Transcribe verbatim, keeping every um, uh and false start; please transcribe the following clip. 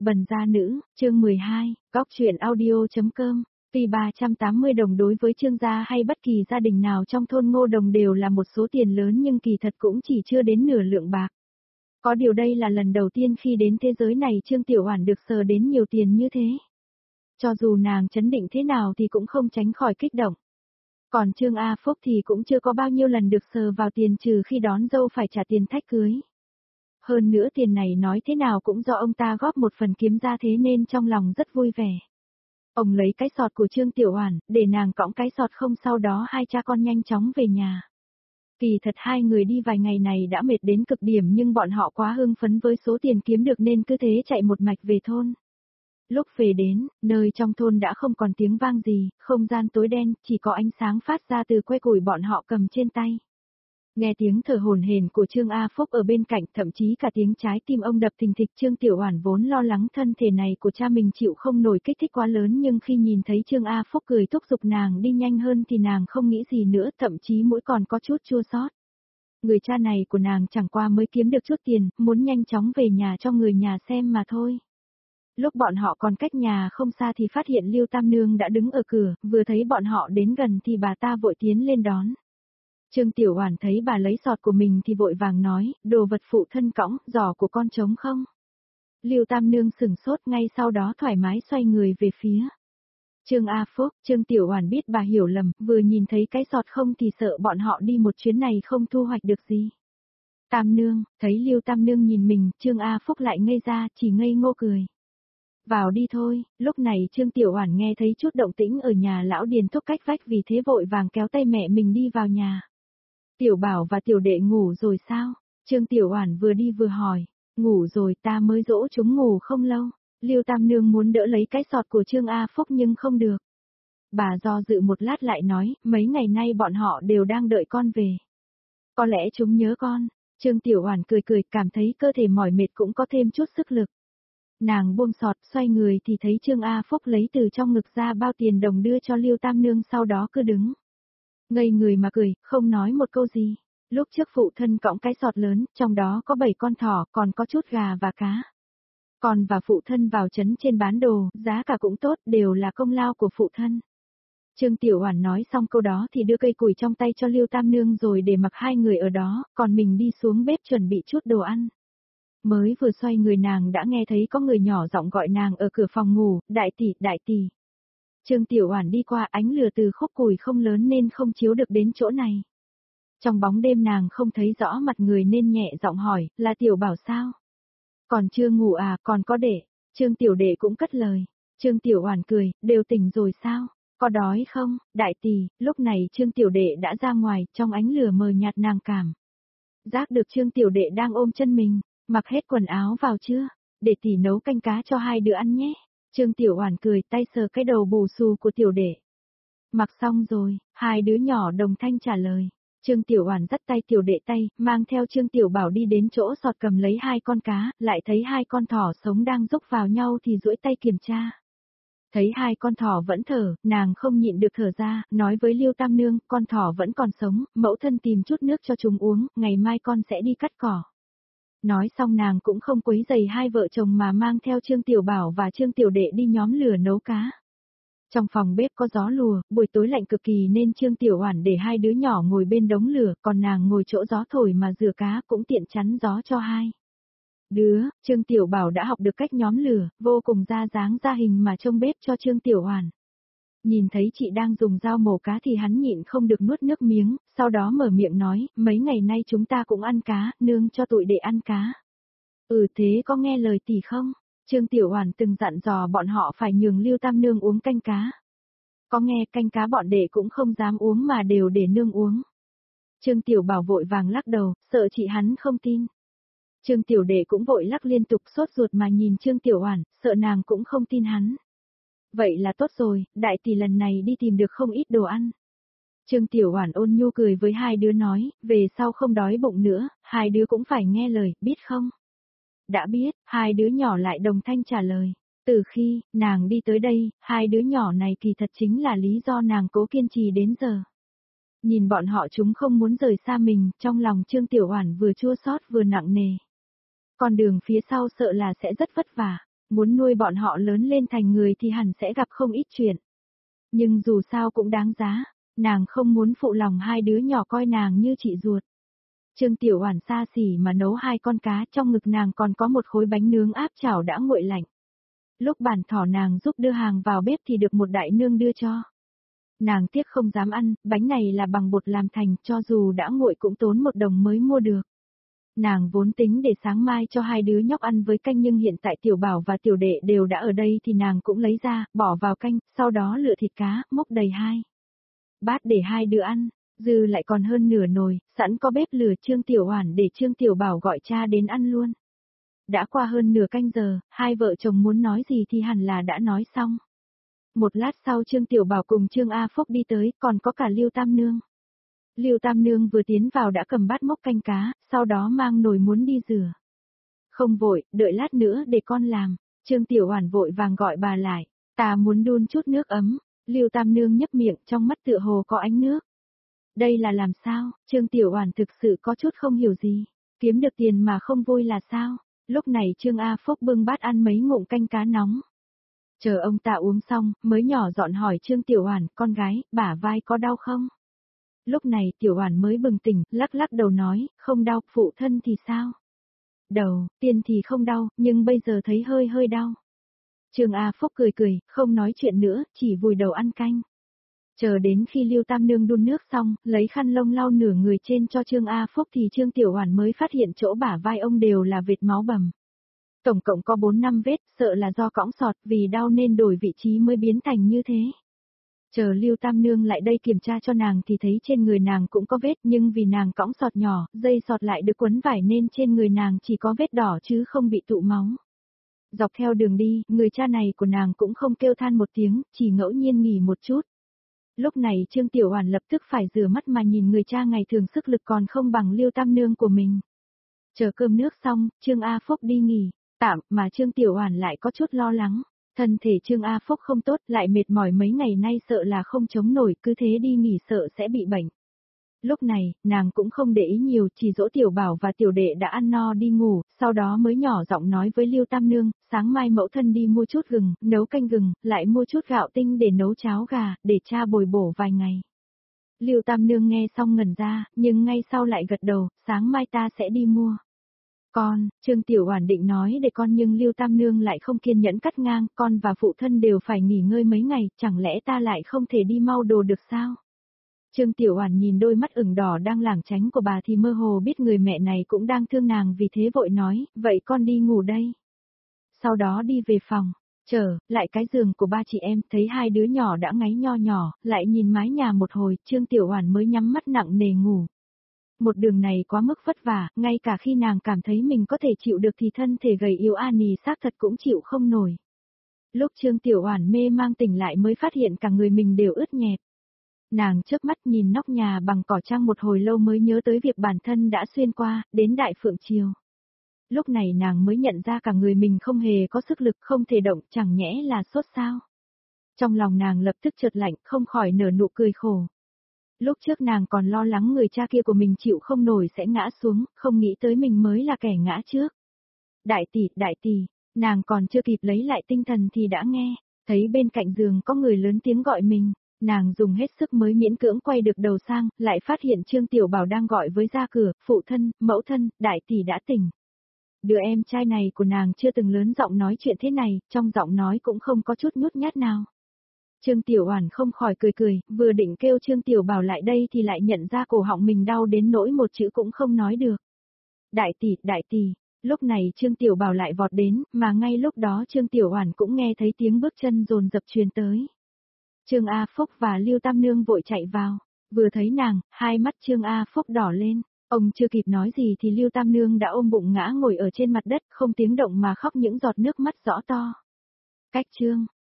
Bần gia nữ, chương mười hai, góc truyện audio.com. Tuy ba trăm tám mươi đồng đối với Trương gia hay bất kỳ gia đình nào trong thôn Ngô Đồng đều là một số tiền lớn nhưng kỳ thật cũng chỉ chưa đến nửa lượng bạc. Có điều đây là lần đầu tiên khi đến thế giới này Trương Tiểu Oản được sờ đến nhiều tiền như thế. Cho dù nàng chấn định thế nào thì cũng không tránh khỏi kích động. Còn Trương A Phúc thì cũng chưa có bao nhiêu lần được sờ vào tiền trừ khi đón dâu phải trả tiền thách cưới. Hơn nữa tiền này nói thế nào cũng do ông ta góp một phần kiếm ra thế nên trong lòng rất vui vẻ. Ông lấy cái sọt của Trương Tiểu Oản, để nàng cõng cái sọt không sau đó hai cha con nhanh chóng về nhà. Kỳ thật hai người đi vài ngày này đã mệt đến cực điểm nhưng bọn họ quá hưng phấn với số tiền kiếm được nên cứ thế chạy một mạch về thôn. Lúc về đến, nơi trong thôn đã không còn tiếng vang gì, không gian tối đen, chỉ có ánh sáng phát ra từ que củi bọn họ cầm trên tay. Nghe tiếng thở hổn hển của Trương A Phúc ở bên cạnh, thậm chí cả tiếng trái tim ông đập thình thịch. Trương Tiểu Oản vốn lo lắng thân thể này của cha mình chịu không nổi kích thích quá lớn nhưng khi nhìn thấy Trương A Phúc cười thúc giục nàng đi nhanh hơn thì nàng không nghĩ gì nữa, thậm chí mũi còn có chút chua xót. Người cha này của nàng chẳng qua mới kiếm được chút tiền, muốn nhanh chóng về nhà cho người nhà xem mà thôi. Lúc bọn họ còn cách nhà không xa thì phát hiện Lưu Tam Nương đã đứng ở cửa, vừa thấy bọn họ đến gần thì bà ta vội tiến lên đón. Trương Tiểu Oản thấy bà lấy sọt của mình thì vội vàng nói, đồ vật phụ thân cõng, giỏ của con trống không? Lưu Tam Nương sửng sốt ngay sau đó thoải mái xoay người về phía Trương A Phúc. Trương Tiểu Oản biết bà hiểu lầm, vừa nhìn thấy cái sọt không thì sợ bọn họ đi một chuyến này không thu hoạch được gì. Tam Nương, thấy Lưu Tam Nương nhìn mình, Trương A Phúc lại ngây ra, chỉ ngây ngô cười. Vào đi thôi. Lúc này Trương Tiểu Oản nghe thấy chút động tĩnh ở nhà lão Điền Thúc cách vách vì thế vội vàng kéo tay mẹ mình đi vào nhà. Tiểu Bảo và Tiểu Đệ ngủ rồi sao? Trương Tiểu Oản vừa đi vừa hỏi. Ngủ rồi, ta mới dỗ chúng ngủ không lâu. Lưu Tam Nương muốn đỡ lấy cái sọt của Trương A Phúc nhưng không được. Bà do dự một lát lại nói, mấy ngày nay bọn họ đều đang đợi con về. Có lẽ chúng nhớ con. Trương Tiểu Oản cười cười, cảm thấy cơ thể mỏi mệt cũng có thêm chút sức lực. Nàng buông sọt, xoay người thì thấy Trương A Phúc lấy từ trong ngực ra bao tiền đồng đưa cho Lưu Tam Nương, sau đó cứ đứng ngây người mà cười, không nói một câu gì. Lúc trước phụ thân cõng cái sọt lớn, trong đó có bảy con thỏ, còn có chút gà và cá. Còn và phụ thân vào trấn trên bán đồ, giá cả cũng tốt, đều là công lao của phụ thân. Trương Tiểu Oản nói xong câu đó thì đưa cây củi trong tay cho Lưu Tam Nương rồi để mặc hai người ở đó, còn mình đi xuống bếp chuẩn bị chút đồ ăn. Mới vừa xoay người nàng đã nghe thấy có người nhỏ giọng gọi nàng ở cửa phòng ngủ, đại tỷ, đại tỷ. Trương Tiểu Oản đi qua, ánh lửa từ khúc củi không lớn nên không chiếu được đến chỗ này. Trong bóng đêm nàng không thấy rõ mặt người nên nhẹ giọng hỏi, là Tiểu Bảo sao? Còn chưa ngủ à, còn có Đệ. Trương Tiểu Đệ cũng cất lời. Trương Tiểu Oản cười, đều tỉnh rồi sao? Có đói không, đại tỷ? Lúc này Trương Tiểu Đệ đã ra ngoài, trong ánh lửa mờ nhạt nàng cảm giác được Trương Tiểu Đệ đang ôm chân mình. Mặc hết quần áo vào chưa? Để tỷ nấu canh cá cho hai đứa ăn nhé. Trương Tiểu Oản cười, tay sờ cái đầu bù xù của Tiểu Đệ. Mặc xong rồi, hai đứa nhỏ đồng thanh trả lời. Trương Tiểu Oản dắt tay Tiểu Đệ tay, mang theo Trương Tiểu Bảo đi đến chỗ sọt cầm lấy hai con cá, lại thấy hai con thỏ sống đang rúc vào nhau thì duỗi tay kiểm tra. Thấy hai con thỏ vẫn thở, nàng không nhịn được thở ra, nói với Lưu Tam Nương, con thỏ vẫn còn sống, mẫu thân tìm chút nước cho chúng uống, ngày mai con sẽ đi cắt cỏ. Nói xong nàng cũng không quấy rầy hai vợ chồng mà mang theo Trương Tiểu Bảo và Trương Tiểu Đệ đi nhóm lửa nấu cá. Trong phòng bếp có gió lùa, buổi tối lạnh cực kỳ nên Trương Tiểu Oản để hai đứa nhỏ ngồi bên đống lửa, còn nàng ngồi chỗ gió thổi mà rửa cá cũng tiện chắn gió cho hai đứa. Trương Tiểu Bảo đã học được cách nhóm lửa, vô cùng ra dáng ra hình mà trông bếp cho Trương Tiểu Oản. Nhìn thấy chị đang dùng dao mổ cá thì hắn nhịn không được nuốt nước miếng, sau đó mở miệng nói, mấy ngày nay chúng ta cũng ăn cá, nương cho tụi Đệ ăn cá. Ừ thế có nghe lời tỷ không? Trương Tiểu Oản từng dặn dò bọn họ phải nhường Lưu Tam Nương uống canh cá. Có nghe, canh cá bọn Đệ cũng không dám uống mà đều để nương uống. Trương Tiểu Bảo vội vàng lắc đầu, sợ chị hắn không tin. Trương Tiểu Đệ cũng vội lắc liên tục, sốt ruột mà nhìn Trương Tiểu Oản, sợ nàng cũng không tin hắn. Vậy là tốt rồi, đại tỷ lần này đi tìm được không ít đồ ăn. Trương Tiểu Oản ôn nhu cười với hai đứa nói, về sau không đói bụng nữa, hai đứa cũng phải nghe lời, biết không? Đã biết, hai đứa nhỏ lại đồng thanh trả lời. Từ khi nàng đi tới đây, hai đứa nhỏ này kỳ thật chính là lý do nàng cố kiên trì đến giờ. Nhìn bọn họ chúng không muốn rời xa mình, trong lòng Trương Tiểu Oản vừa chua xót vừa nặng nề. Con đường phía sau sợ là sẽ rất vất vả. Muốn nuôi bọn họ lớn lên thành người thì hẳn sẽ gặp không ít chuyện. Nhưng dù sao cũng đáng giá, nàng không muốn phụ lòng hai đứa nhỏ coi nàng như chị ruột. Trương Tiểu Oản xa xỉ mà nấu hai con cá, trong ngực nàng còn có một khối bánh nướng áp chảo đã nguội lạnh. Lúc bản thỏ nàng giúp đưa hàng vào bếp thì được một đại nương đưa cho. Nàng tiếc không dám ăn, bánh này là bằng bột làm thành, cho dù đã nguội cũng tốn một đồng mới mua được. Nàng vốn tính để sáng mai cho hai đứa nhóc ăn với canh nhưng hiện tại Tiểu Bảo và Tiểu Đệ đều đã ở đây thì nàng cũng lấy ra, bỏ vào canh, sau đó lựa thịt cá, múc đầy hai bát để hai đứa ăn, dư lại còn hơn nửa nồi, sẵn có bếp lửa. Trương Tiểu Oản để Trương Tiểu Bảo gọi cha đến ăn luôn. Đã qua hơn nửa canh giờ, hai vợ chồng muốn nói gì thì hẳn là đã nói xong. Một lát sau Trương Tiểu Bảo cùng Trương A Phúc đi tới, còn có cả Lưu Tam Nương. Lưu Tam Nương vừa tiến vào đã cầm bát múc canh cá, sau đó mang nồi muốn đi rửa. Không vội, đợi lát nữa để con làm. Trương Tiểu Oản vội vàng gọi bà lại, ta muốn đun chút nước ấm. Lưu Tam Nương nhấp miệng, trong mắt tựa hồ có ánh nước. Đây là làm sao? Trương Tiểu Oản thực sự có chút không hiểu gì. Kiếm được tiền mà không vui là sao? Lúc này Trương A Phúc bưng bát ăn mấy ngụm canh cá nóng. Chờ ông ta uống xong, mới nhỏ giọng hỏi Trương Tiểu Oản, con gái, bả vai có đau không? Lúc này Tiểu Oản mới bừng tỉnh, lắc lắc đầu nói, không đau. Phụ thân thì sao? Đầu, tiên thì không đau, nhưng bây giờ thấy hơi hơi đau. Trương A Phúc cười cười, không nói chuyện nữa, chỉ vùi đầu ăn canh. Chờ đến khi Lưu Tam Nương đun nước xong, lấy khăn lông lau nửa người trên cho Trương A Phúc thì Trương Tiểu Oản mới phát hiện chỗ bả vai ông đều là vệt máu bầm. Tổng cộng có bốn năm vết, sợ là do cõng sọt, vì đau nên đổi vị trí mới biến thành như thế. Chờ Lưu Tam Nương lại đây kiểm tra cho nàng thì thấy trên người nàng cũng có vết, nhưng vì nàng cõng sọt nhỏ, dây sọt lại được quấn vải nên trên người nàng chỉ có vết đỏ chứ không bị tụ máu. Dọc theo đường đi, người cha này của nàng cũng không kêu than một tiếng, chỉ ngẫu nhiên nghỉ một chút. Lúc này Trương Tiểu Oản lập tức phải rửa mắt mà nhìn người cha ngày thường sức lực còn không bằng Lưu Tam Nương của mình. Chờ cơm nước xong, Trương A Phúc đi nghỉ, tạm mà Trương Tiểu Oản lại có chút lo lắng. Thân thể Trương A Phúc không tốt, lại mệt mỏi mấy ngày nay sợ là không chống nổi, cứ thế đi nghỉ sợ sẽ bị bệnh. Lúc này, nàng cũng không để ý nhiều, chỉ dỗ Tiểu Bảo và Tiểu Đệ đã ăn no đi ngủ, sau đó mới nhỏ giọng nói với Lưu Tam Nương, sáng mai mẫu thân đi mua chút gừng, nấu canh gừng, lại mua chút gạo tinh để nấu cháo gà, để cha bồi bổ vài ngày. Lưu Tam Nương nghe xong ngẩn ra, nhưng ngay sau lại gật đầu, sáng mai ta sẽ đi mua. Con, Trương Tiểu Oản định nói để con nhưng Lưu Tam Nương lại không kiên nhẫn cắt ngang, con và phụ thân đều phải nghỉ ngơi mấy ngày, chẳng lẽ ta lại không thể đi mau đồ được sao? Trương Tiểu Oản nhìn đôi mắt ửng đỏ đang lảng tránh của bà thì mơ hồ biết người mẹ này cũng đang thương nàng, vì thế vội nói, vậy con đi ngủ đây. Sau đó đi về phòng, trở lại cái giường của ba chị em, thấy hai đứa nhỏ đã ngáy nho nhỏ, lại nhìn mái nhà một hồi, Trương Tiểu Oản mới nhắm mắt nặng nề ngủ. Một đường này quá mức vất vả, ngay cả khi nàng cảm thấy mình có thể chịu được thì thân thể gầy yếu a nì xác thật cũng chịu không nổi. Lúc Trương Tiểu Oản mê mang tỉnh lại mới phát hiện cả người mình đều ướt nhẹp. Nàng chớp mắt nhìn nóc nhà bằng cỏ tranh một hồi lâu mới nhớ tới việc bản thân đã xuyên qua, đến Đại Phượng Triều. Lúc này nàng mới nhận ra cả người mình không hề có sức lực, không thể động, chẳng nhẽ là sốt sao. Trong lòng nàng lập tức chợt lạnh, không khỏi nở nụ cười khổ. Lúc trước nàng còn lo lắng người cha kia của mình chịu không nổi sẽ ngã xuống, không nghĩ tới mình mới là kẻ ngã trước. Đại tỷ, đại tỷ, nàng còn chưa kịp lấy lại tinh thần thì đã nghe, thấy bên cạnh giường có người lớn tiếng gọi mình. Nàng dùng hết sức mới miễn cưỡng quay được đầu sang, lại phát hiện Trương Tiểu Bảo đang gọi với ra cửa, phụ thân, mẫu thân, đại tỷ đã tỉnh. Đứa em trai này của nàng chưa từng lớn giọng nói chuyện thế này, trong giọng nói cũng không có chút nhút nhát nào. Trương Tiểu Oản không khỏi cười cười, vừa định kêu Trương Tiểu Bảo lại đây thì lại nhận ra cổ họng mình đau đến nỗi một chữ cũng không nói được. Đại tỷ, đại tỷ, lúc này Trương Tiểu Bảo lại vọt đến, mà ngay lúc đó Trương Tiểu Oản cũng nghe thấy tiếng bước chân dồn dập truyền tới. Trương A Phúc và Lưu Tam Nương vội chạy vào, vừa thấy nàng, hai mắt Trương A Phúc đỏ lên, ông chưa kịp nói gì thì Lưu Tam Nương đã ôm bụng ngã ngồi ở trên mặt đất, không tiếng động mà khóc những giọt nước mắt rõ to. Cách Trương